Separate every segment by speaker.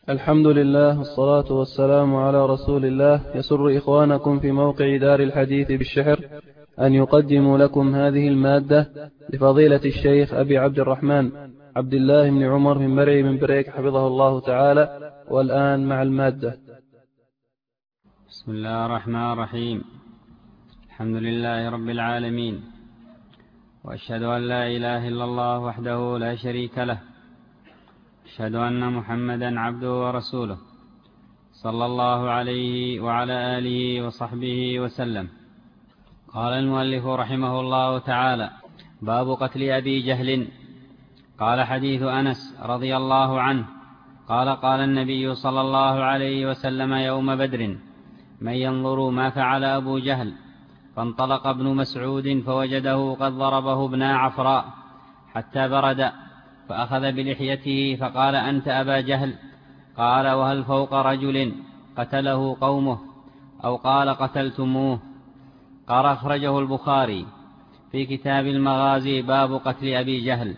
Speaker 1: الحمد لله والصلاة والسلام على رسول الله. يسر إخوانكم في موقع دار الحديث بالشحر أن يقدموا لكم هذه المادة لفضيلة الشيخ أبي عبد الرحمن عبد الله بن عمر بن مرعي بن بريك حفظه الله تعالى. والآن مع المادة.
Speaker 2: بسم الله الرحمن الرحيم. الحمد لله رب العالمين، وأشهد أن لا إله إلا الله وحده لا شريك له، أشهد أن محمدا عبده ورسوله صلى الله عليه وعلى آله وصحبه وسلم. قال المؤلف رحمه الله تعالى: باب قتل أبي جهل. قال: حديث أنس رضي الله عنه قال: قال النبي صلى الله عليه وسلم يوم بدر: من ينظر ما فعل أبو جهل. فانطلق ابن مسعود فوجده قد ضربه ابن عفراء حتى برد، فأخذ بلحيته فقال: أنت أبا جهل؟ قال: وهل فوق رجل قتله قومه؟ أو قال: قتلتموه؟ قال: أخرجه البخاري في كتاب المغازي باب قتل أبي جهل.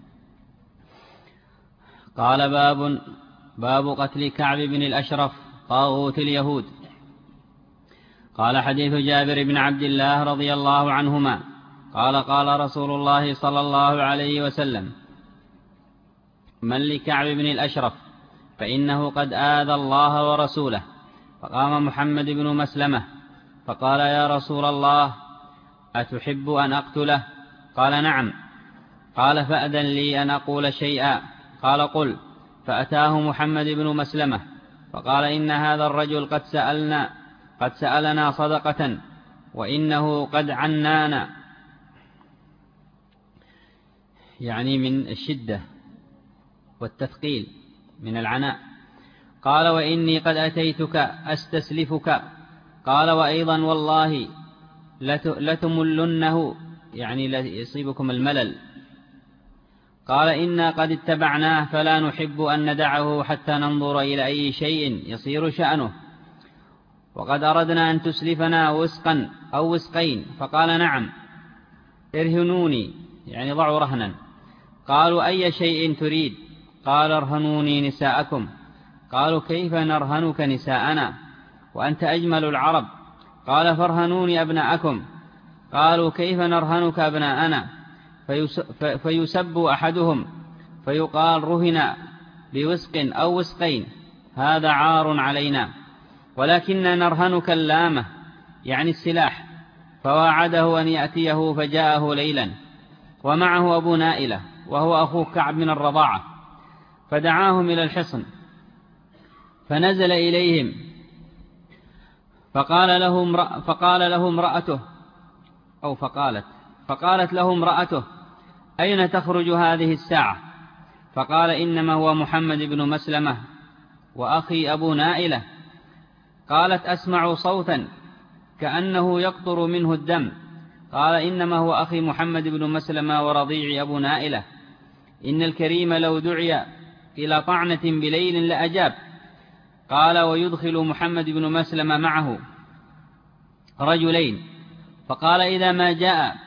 Speaker 2: قال: باب قتل كعب بن الأشرف طاغوت اليهود. قال: حديث جابر بن عبد الله رضي الله عنهما قال: قال رسول الله صلى الله عليه وسلم: من لكعب بن الأشرف فإنه قد آذى الله ورسوله. فقام محمد بن مسلمة فقال: يا رسول الله، أتحب أن أقتله؟ قال: نعم. قال: فأذن لي أن أقول شيئا. قال: قل. فأتاه محمد بن مسلمة فقال: إن هذا الرجل قد سألنا صدقة، وإنه قد عنانا، يعني من الشدة والتثقيل من العناء. قال: وإني قد أتيتك أستسلفك. قال: وأيضا والله لتملنه، يعني يصيبكم الملل. قال: إنا قد اتبعناه فلا نحب أن ندعه حتى ننظر إلى أي شيء يصير شأنه، وقد أردنا أن تسلفنا وسقا أو وسقين. فقال: نعم. ارهنوني، يعني ضعوا رهنا. قالوا: أي شيء تريد؟ قال: ارهنوني نساءكم. قالوا: كيف نرهنك نساءنا وأنت أجمل العرب؟ قال: فارهنوني أبناءكم. قالوا: كيف نرهنك أبناءنا؟ فيسب أحدهم فيقال: رهن بوسق أو وسقين، هذا عار علينا، ولكننا نرهنك اللامة، يعني السلاح. فواعده أن يأتيه فجاءه ليلا ومعه أبو نائلة وهو أخوه كعب من الرضاعة، فدعاهم إلى الحصن فنزل إليهم فقالت له امرأته: أين تخرج هذه الساعة؟ فقال: إنما هو محمد بن مسلمة وأخي أبو نائلة. قالت: أسمع صوتا كأنه يقطر منه الدم. قال: إنما هو أخي محمد بن مسلمة ورضيع أبو نائلة. إن الكريم لو دعي إلى طعنة بليل لأجاب. قال: ويدخل محمد بن مسلمة معه رجلين. فقال: إذا ما جاء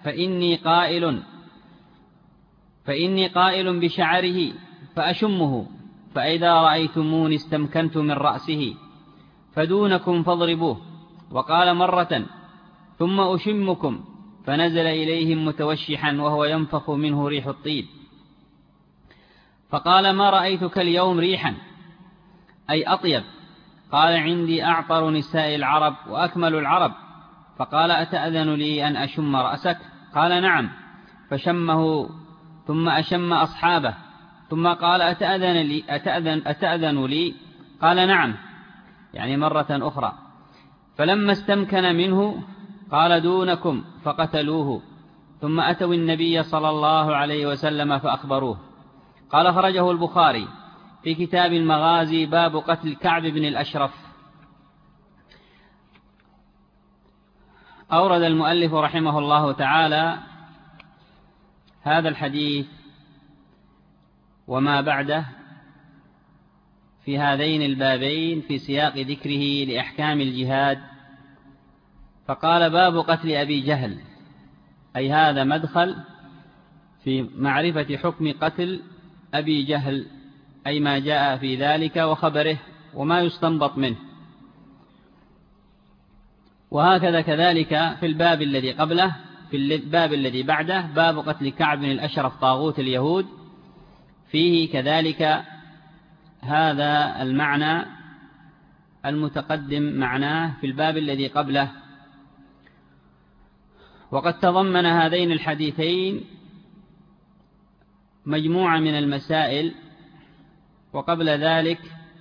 Speaker 2: فإني قائل بشعره فأشمه، فإذا رأيتموني استمكنت من رأسه فدونكم فاضربوه. وقال مرة: ثم أشمكم. فنزل إليهم متوشحا وهو ينفخ منه ريح الطيب. فقال: ما رأيتك اليوم ريحا، أي أطيب. قال: عندي أعطر نساء العرب وأكمل العرب. فقال: أتأذن لي أن أشم رأسك؟ قال: نعم. فشمه ثم أشم أصحابه، ثم قال: أتأذن لي؟ قال: نعم، يعني مرة أخرى. فلما استمكن منه قال: دونكم، فقتلوه. ثم أتوا النبي صلى الله عليه وسلم فأخبروه. قال: خرجه البخاري في كتاب المغازي باب قتل كعب بن الأشرف. أورد المؤلف رحمه الله تعالى هذا الحديث وما بعده في هذين البابين في سياق ذكره لأحكام الجهاد. فقال: باب قتل أبي جهل، أي هذا مدخل في معرفة حكم قتل أبي جهل أي ما جاء في ذلك وخبره وما يستنبط منه. وهكذا كذلك في الباب الذي قبله، في الباب الذي بعده، باب قتل كعب بن الأشرف طاغوت اليهود، فيه كذلك هذا المعنى المتقدم معناه في الباب الذي قبله. وقد تضمن هذين الحديثين مجموعة من المسائل. وقبل ذلك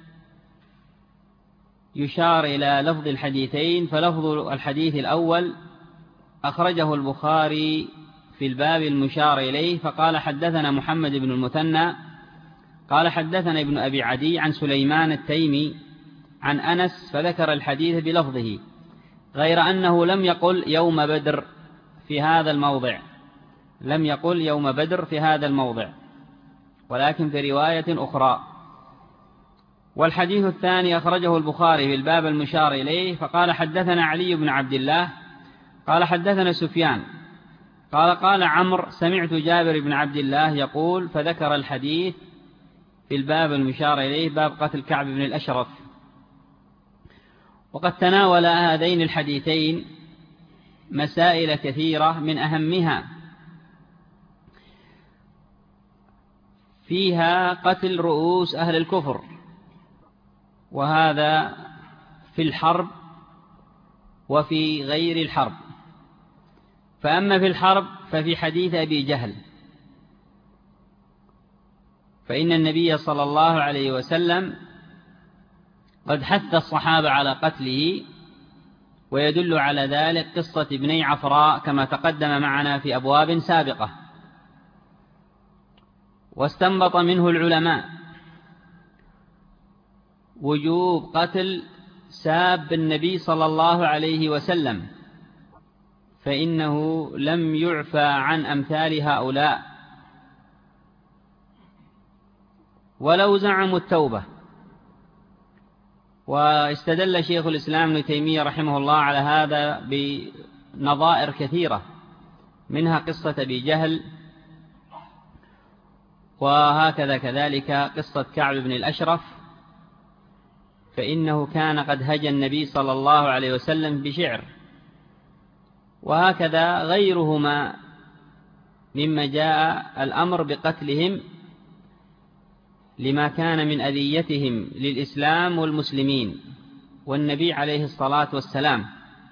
Speaker 2: يشار إلى لفظ الحديثين، فلفظ الحديث الأول أخرجه البخاري في الباب المشار إليه، فقال حدثنا محمد بن المثنى قال حدثنا ابن أبي عدي عن سليمان التيمي عن أنس، فذكر الحديث بلفظه، غير أنه لم يقل يوم بدر في هذا الموضع، لم يقل يوم بدر في هذا الموضع، ولكن في رواية أخرى. والحديث الثاني أخرجه البخاري في الباب المشار إليه، فقال حدثنا علي بن عبد الله قال حدثنا سفيان قال عمرو سمعت جابر بن عبد الله يقول، فذكر الحديث في الباب المشار إليه، باب قتل كعب بن الأشرف. وقد تناول هذين الحديثين مسائل كثيرة، من أهمها فيها قتل رؤوس أهل الكفر، وهذا في الحرب وفي غير الحرب. فأما في الحرب ففي حديث أبي جهل، فإن النبي صلى الله عليه وسلم قد حث الصحابة على قتله، ويدل على ذلك قصة ابني عفراء كما تقدم معنا في أبواب سابقة. واستنبط منه العلماء وجوب قتل ساب النبي صلى الله عليه وسلم، فإنه لم يعفى عن أمثال هؤلاء ولو زعموا التوبة. واستدل شيخ الإسلام ابن تيمية رحمه الله على هذا بنظائر كثيرة، منها قصة أبي جهل، وهكذا كذلك قصة كعب بن الأشرف، فإنه كان قد هجى النبي صلى الله عليه وسلم بشعر، وهكذا غيرهما مما جاء الأمر بقتلهم لما كان من أذيتهم للإسلام والمسلمين والنبي عليه الصلاة والسلام.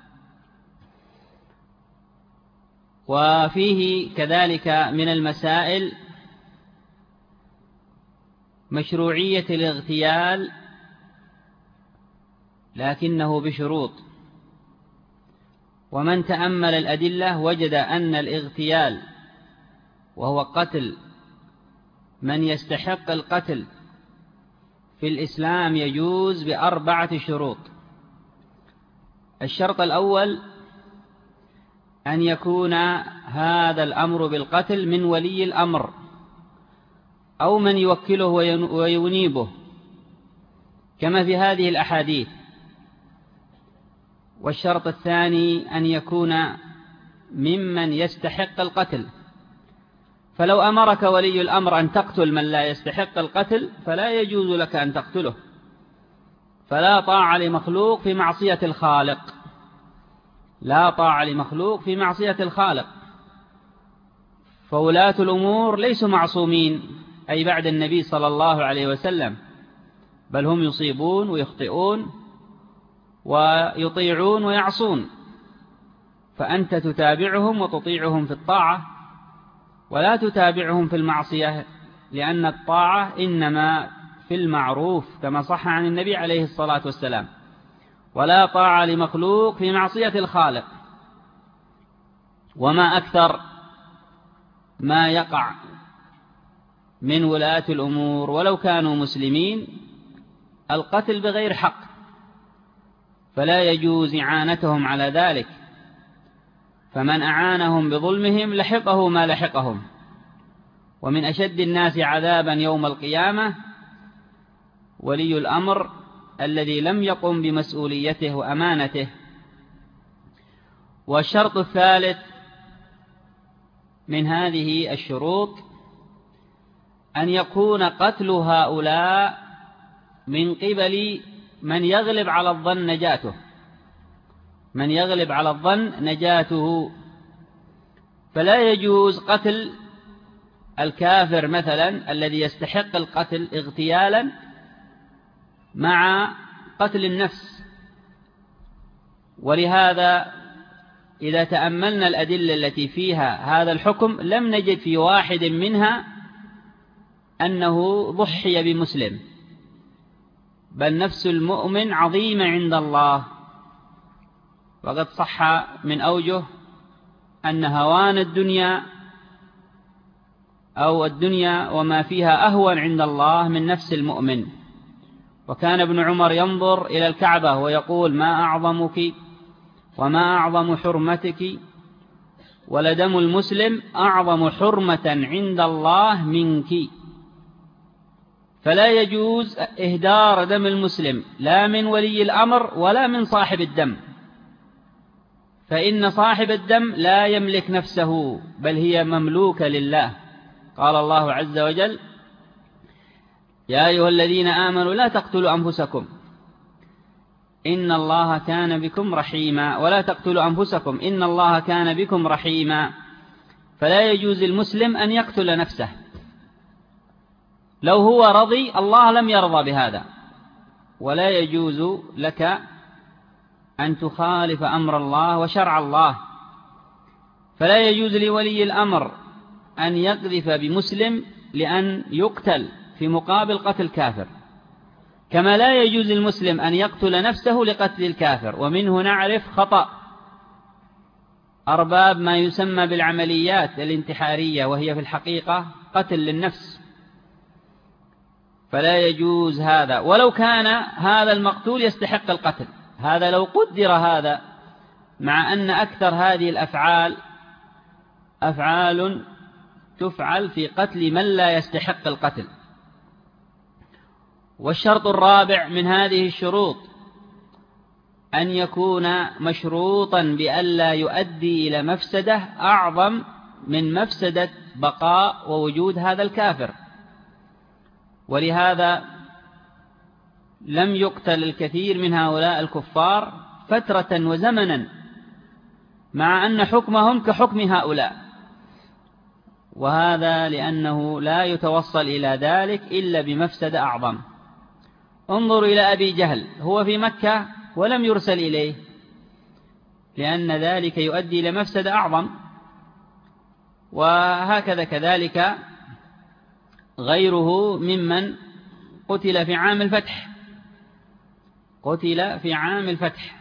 Speaker 2: وفيه كذلك من المسائل مشروعية الاغتيال، لكنه بشروط. ومن تأمل الأدلة وجد أن الاغتيال، وهو قتل من يستحق القتل في الإسلام، يجوز ب4 شروط. الشرط الأول أن يكون هذا الأمر بالقتل من ولي الأمر أو من يوكله وينيبه، كما في هذه الأحاديث. والشرط الثاني أن يكون ممن يستحق القتل، فلو أمرك ولي الأمر أن تقتل من لا يستحق القتل فلا يجوز لك أن تقتله، فلا طاعة لمخلوق في معصية الخالق، لا طاعة لمخلوق في معصية الخالق. فولاة الأمور ليسوا معصومين، أي بعد النبي صلى الله عليه وسلم، بل هم يصيبون ويخطئون ويطيعون ويعصون، فأنت تتابعهم وتطيعهم في الطاعة، ولا تتابعهم في المعصية، لأن الطاعة إنما في المعروف كما صح عن النبي عليه الصلاة والسلام، ولا طاعة لمخلوق في معصية الخالق. وما أكثر ما يقع من ولاة الأمور ولو كانوا مسلمين القتل بغير حق، فلا يجوز إعانتهم على ذلك، فمن أعانهم بظلمهم لحقه ما لحقهم. ومن أشد الناس عذابا يوم القيامة ولي الأمر الذي لم يقم بمسؤوليته وأمانته. والشرط الثالث من هذه الشروط أن يكون قتل هؤلاء من قبل من يغلب على الظن نجاته، من يغلب على الظن نجاته. فلا يجوز قتل الكافر مثلا الذي يستحق القتل اغتيالا مع قتل النفس. ولهذا إذا تأملنا الأدلة التي فيها هذا الحكم لم نجد في واحد منها أنه ضحي بمسلم، بل نفس المؤمن عظيمة عند الله. وقد صح من أوجه أن هوان الدنيا أو الدنيا وما فيها أهون عند الله من نفس المؤمن. وكان ابن عمر ينظر إلى الكعبة ويقول: ما أعظمك وما أعظم حرمتك، ولدم المسلم أعظم حرمة عند الله منك. فلا يجوز إهدار دم المسلم لا من ولي الأمر ولا من صاحب الدم، فإن صاحب الدم لا يملك نفسه بل هي مملوكة لله. قال الله عز وجل: يا أيها الذين آمنوا لا تقتلوا أنفسكم إن الله كان بكم رحيما، ولا تقتلوا أنفسكم إن الله كان بكم رحيما. فلا يجوز المسلم أن يقتل نفسه، لو هو رضي الله لم يرضى بهذا. ولا يجوز لك أن تخالف أمر الله وشرع الله. فلا يجوز لولي الأمر أن يقذف بمسلم لأن يقتل في مقابل قتل كافر، كما لا يجوز المسلم أن يقتل نفسه لقتل الكافر. ومنه نعرف خطأ أرباب ما يسمى بالعمليات الانتحارية، وهي في الحقيقة قتل للنفس. فلا يجوز هذا، ولو كان هذا المقتول يستحق القتل. هذا لو قدر هذا، مع أن أكثر هذه الأفعال أفعال تفعل في قتل من لا يستحق القتل. والشرط الرابع من هذه الشروط أن يكون مشروطا بألا يؤدي إلى مفسدة أعظم من مفسدة بقاء ووجود هذا الكافر. ولهذا لم يقتل الكثير من هؤلاء الكفار فترة وزمنا، مع أن حكمهم كحكم هؤلاء، وهذا لأنه لا يتوصل إلى ذلك إلا بمفسدة أعظم. انظروا إلى أبي جهل، هو في مكة ولم يرسل إليه، لأن ذلك يؤدي إلى مفسدة أعظم. وهكذا كذلك غيره ممن قتل في عام الفتح، قتل في عام الفتح.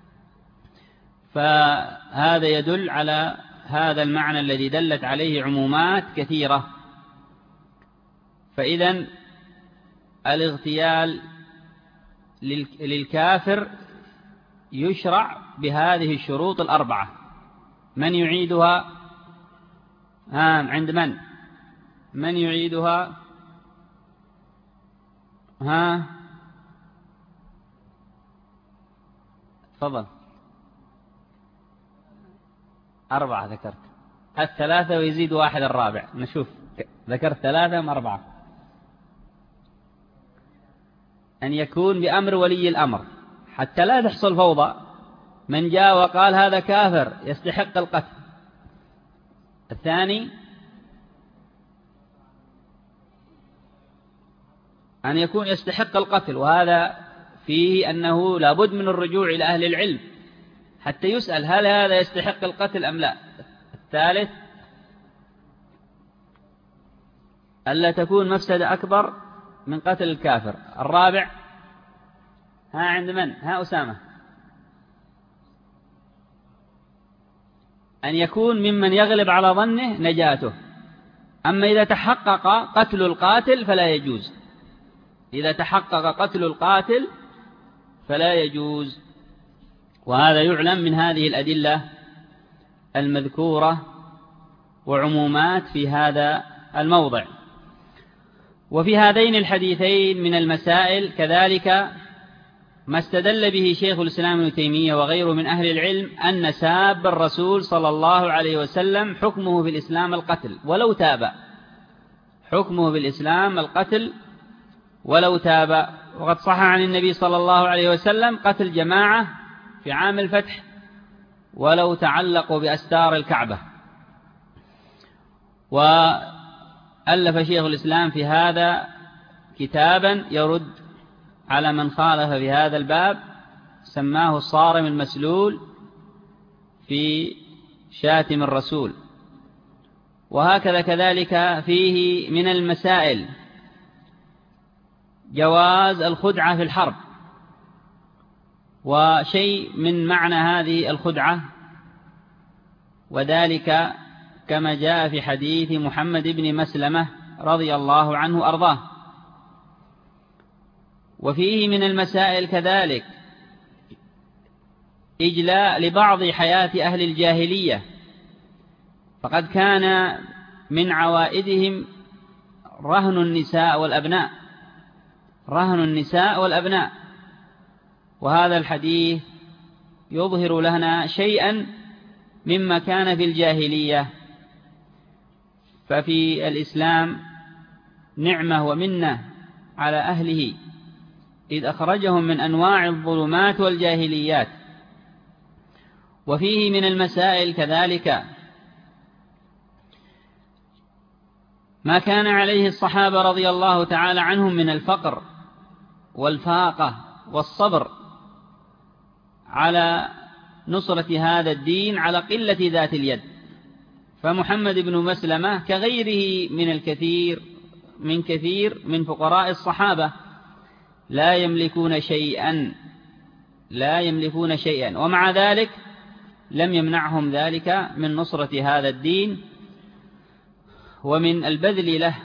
Speaker 2: فهذا يدل على هذا المعنى الذي دلت عليه عمومات كثيرة. فإذن الاغتيال للكافر يشرع بهذه الشروط الأربعة. من يعيدها؟ عند من يعيدها؟ تفضل. 4 ذكرت، الثلاثة ويزيد 1 الرابع. نشوف، ذكرت 3 أم 4؟ أن يكون بأمر ولي الأمر حتى لا تحصل فوضى. من جاء وقال هذا كافر يستحق القتل. الثاني أن يكون يستحق القتل، وهذا فيه أنه لابد من الرجوع إلى أهل العلم حتى يسأل هل هذا يستحق القتل أم لا. الثالث ألا تكون مفسدة أكبر من قتل الكافر. الرابع عند من؟ أسامة. أن يكون ممن يغلب على ظنه نجاته. أما إذا تحقق قتل القاتل فلا يجوز، إذا تحقق قتل القاتل فلا يجوز. وهذا يعلم من هذه الأدلة المذكورة وعمومات في هذا الموضع. وفي هذين الحديثين من المسائل كذلك ما استدل به شيخ الإسلام ابن تيمية وغيره من أهل العلم أن ساب الرسول صلى الله عليه وسلم حكمه في الإسلام القتل ولو تاب، حكمه بالإسلام القتل ولو تاب. وقد صح عن النبي صلى الله عليه وسلم قتل جماعة في عام الفتح ولو تعلقوا بأستار الكعبة. وألف شيخ الإسلام في هذا كتابا يرد على من خالف في هذا الباب، سماه الصارم المسلول في شاتم الرسول. وهكذا كذلك فيه من المسائل جواز الخدعة في الحرب، وشيء من معنى هذه الخدعة، وذلك كما جاء في حديث محمد بن مسلمة رضي الله عنه أرضاه. وفيه من المسائل كذلك إجلاء لبعض حياة أهل الجاهلية، فقد كان من عوائدهم رهن النساء والأبناء، وهذا الحديث يظهر لنا شيئا مما كان في الجاهلية. ففي الإسلام نعمة ومنة على أهله إذ أخرجهم من أنواع الظلمات والجاهليات. وفيه من المسائل كذلك ما كان عليه الصحابة رضي الله تعالى عنهم من الفقر والفاقة والصبر على نصرة هذا الدين على قلة ذات اليد. فمحمد بن مسلمة كغيره من كثير من فقراء الصحابة لا يملكون شيئا، ومع ذلك لم يمنعهم ذلك من نصرة هذا الدين ومن البذل له.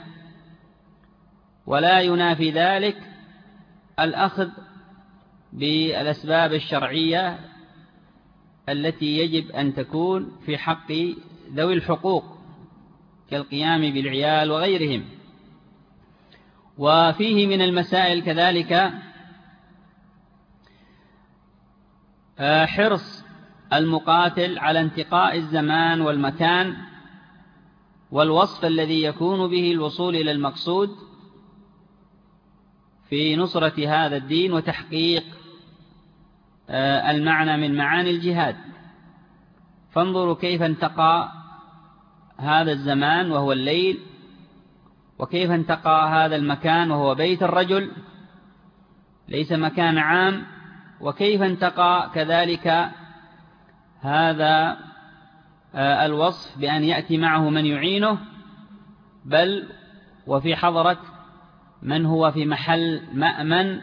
Speaker 2: ولا ينافي ذلك الأخذ بالأسباب الشرعية التي يجب أن تكون في حق ذوي الحقوق كالقيام بالعيال وغيرهم. وفيه من المسائل كذلك حرص المقاتل على انتقاء الزمان والمكان والوصف الذي يكون به الوصول إلى المقصود في نصرة هذا الدين وتحقيق المعنى من معاني الجهاد. فانظروا كيف انتقى هذا الزمان وهو الليل، وكيف انتقى هذا المكان وهو بيت الرجل ليس مكان عام، وكيف انتقى كذلك هذا الوصف بأن يأتي معه من يعينه، بل وفي حضرة من هو في محل مأمن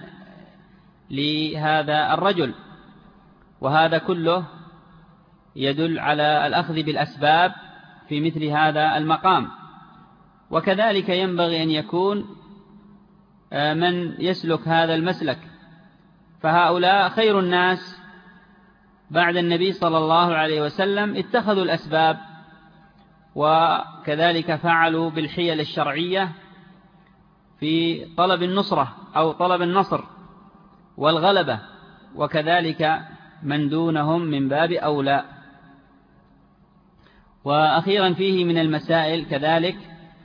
Speaker 2: لهذا الرجل. وهذا كله يدل على الأخذ بالأسباب في مثل هذا المقام. وكذلك ينبغي أن يكون من يسلك هذا المسلك، فهؤلاء خير الناس بعد النبي صلى الله عليه وسلم اتخذوا الأسباب، وكذلك فعلوا بالحيل الشرعية في طلب النصرة أو طلب النصر والغلبة، وكذلك من دونهم من باب أولى. وأخيرا فيه من المسائل كذلك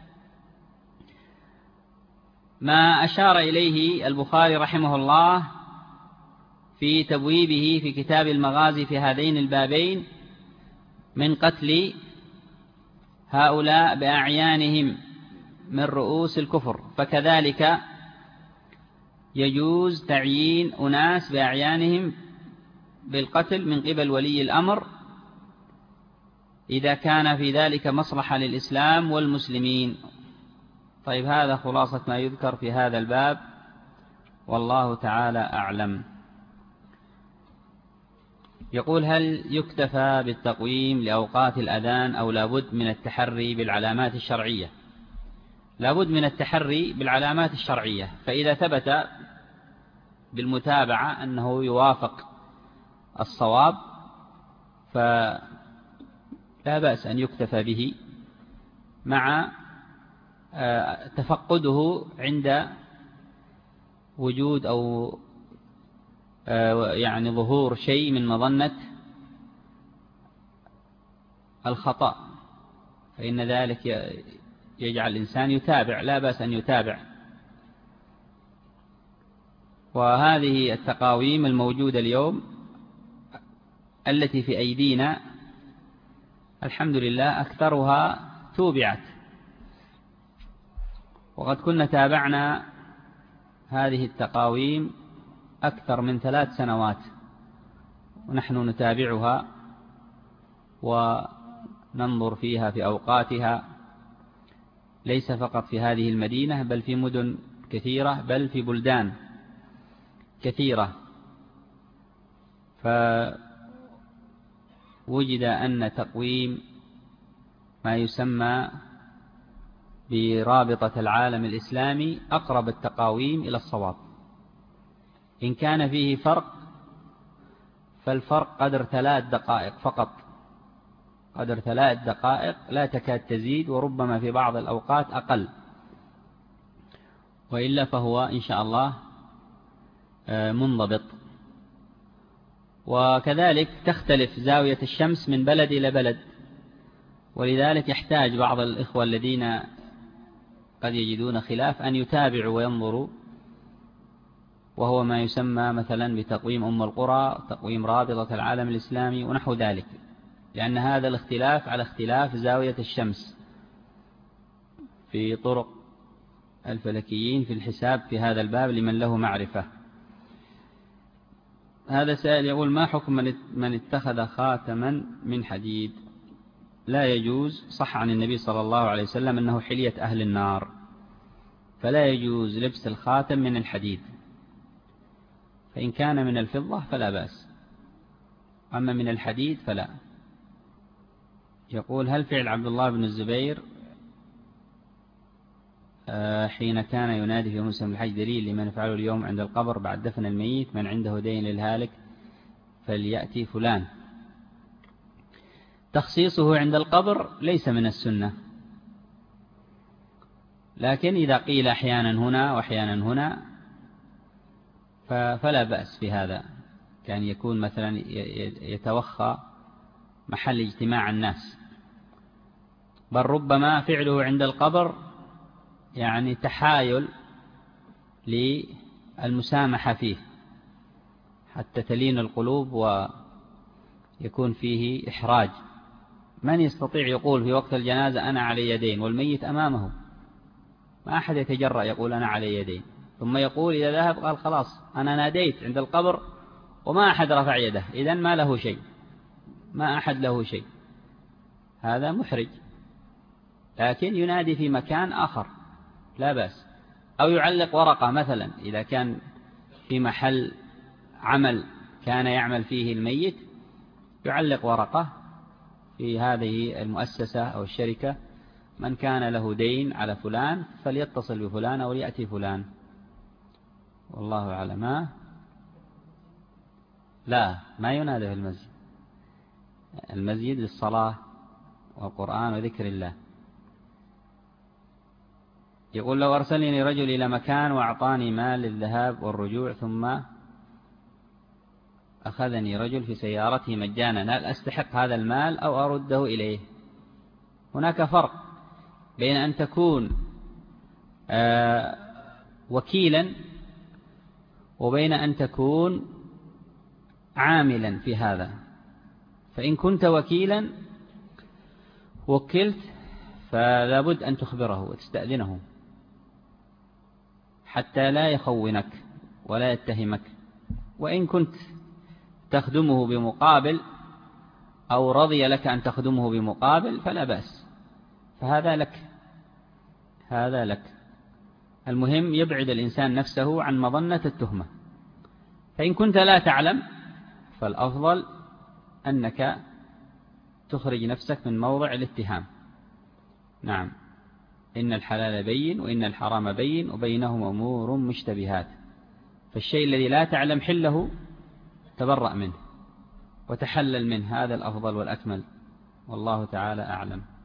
Speaker 2: ما أشار إليه البخاري رحمه الله في تبويبه في كتاب المغازي في هذين البابين من قتل هؤلاء بأعيانهم من رؤوس الكفر. فكذلك يجوز تعيين أناس بأعيانهم بالقتل من قبل ولي الأمر إذا كان في ذلك مصلحة للإسلام والمسلمين. طيب، هذا خلاصة ما يذكر في هذا الباب، والله تعالى أعلم. يقول: هل يكتفى بالتقويم لأوقات الأذان أو لابد من التحري بالعلامات الشرعية؟ لابد من التحري بالعلامات الشرعية، فإذا ثبت بالمتابعة أنه يوافق الصواب فلا بأس أن يكتفى به مع تفقده عند وجود أو يعني ظهور شيء من مظنة الخطأ، فإن ذلك يجعل الإنسان يتابع، لا بأس أن يتابع. وهذه التقاويم الموجودة اليوم التي في أيدينا الحمد لله أكثرها توبعت، وقد كنا تابعنا هذه التقاويم أكثر من 3 سنوات ونحن نتابعها وننظر فيها في أوقاتها، ليس فقط في هذه المدينة بل في مدن كثيرة، بل في بلدان كثيرة. فوجد أن تقويم ما يسمى برابطة العالم الإسلامي أقرب التقاويم إلى الصواب. إن كان فيه فرق فالفرق قدر 3 دقائق فقط، قدر 3 دقائق لا تكاد تزيد، وربما في بعض الأوقات أقل، وإلا فهو إن شاء الله منضبط. وكذلك تختلف زاوية الشمس من بلد إلى بلد، ولذلك يحتاج بعض الإخوة الذين قد يجدون خلاف أن يتابعوا وينظروا، وهو ما يسمى مثلا بتقويم أم القرى، تقويم رابطة العالم الإسلامي ونحو ذلك، لأن هذا الاختلاف على اختلاف زاوية الشمس في طرق الفلكيين في الحساب في هذا الباب لمن له معرفة. هذا سائل يقول: ما حكم من اتخذ خاتما من حديد؟ لا يجوز. صح عن النبي صلى الله عليه وسلم أنه حلية أهل النار، فلا يجوز لبس الخاتم من الحديد، فإن كان من الفضة فلا بأس، أما من الحديد فلا. يقول: هل فعل عبد الله بن الزبير حين كان ينادي في موسم الحج دليل لمن يفعله اليوم عند القبر بعد دفن الميت: من عنده دين للهالك فليأتي فلان؟ تخصيصه عند القبر ليس من السنة، لكن إذا قيل أحيانا هنا وأحيانا هنا فلا بأس في هذا، كان يكون مثلا يتوخى محل اجتماع الناس، بل ربما فعله عند القبر يعني تحايل للمسامحة فيه حتى تلين القلوب ويكون فيه إحراج. من يستطيع يقول في وقت الجنازة أنا علي يدين والميت أمامه؟ ما أحد يتجرأ يقول أنا علي يدين، ثم يقول إذا ذهب قال خلاص أنا ناديت عند القبر وما أحد رفع يده، إذن ما له شيء، ما أحد له شيء، هذا محرج. لكن ينادي في مكان آخر لا بأس، أو يعلق ورقة مثلا إذا كان في محل عمل كان يعمل فيه الميت، يعلق ورقة في هذه المؤسسة أو الشركة: من كان له دين على فلان فليتصل بفلان أو ليأتي فلان. والله أعلم. لا، ما ينادى في المسجد، المسجد للصلاة والقرآن وذكر الله. يقول: لو أرسلني رجل إلى مكان وأعطاني مال للذهاب والرجوع ثم أخذني رجل في سيارته مجانا، هل أستحق هذا المال أو أرده إليه؟ هناك فرق بين أن تكون وكيلا وبين أن تكون عاملا في هذا. فإن كنت وكيلا وكلت فلا بد أن تخبره وتستأذنه حتى لا يخونك ولا يتهمك. وإن كنت تخدمه بمقابل أو رضي لك أن تخدمه بمقابل فلا بأس، فهذا لك، هذا لك. المهم يبعد الإنسان نفسه عن مظنة التهمة. فإن كنت لا تعلم فالأفضل أنك تخرج نفسك من موضع الاتهام. نعم، إن الحلال بين وإن الحرام بين وبينهما أمور مشتبهات، فالشيء الذي لا تعلم حله تبرأ منه وتحلل منه، هذا الأفضل والأكمل، والله تعالى أعلم.